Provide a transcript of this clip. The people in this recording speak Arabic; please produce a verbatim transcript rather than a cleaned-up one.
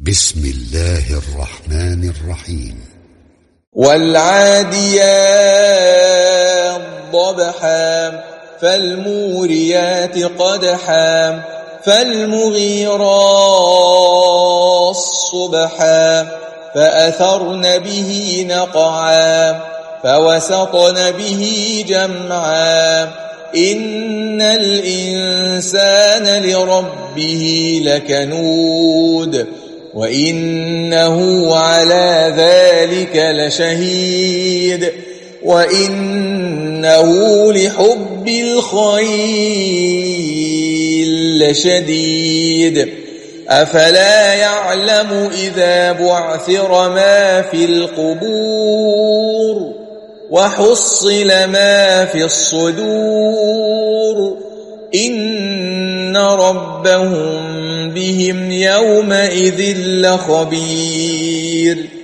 بسم الله الرحمن الرحيم. والعاديات ضبحا فالموريات قدحا فالمغيرات صبحا فأثرن به نقعا فوسطن به جمعا إن الإنسان لربه لكنود وإنه على ذلك لشهيد وإنه لحب الخير لشديد أفلا يعلم إذا بعثر ما في القبور وحصل ما في الصدور إن ربهم بهم يومئذ لخبير.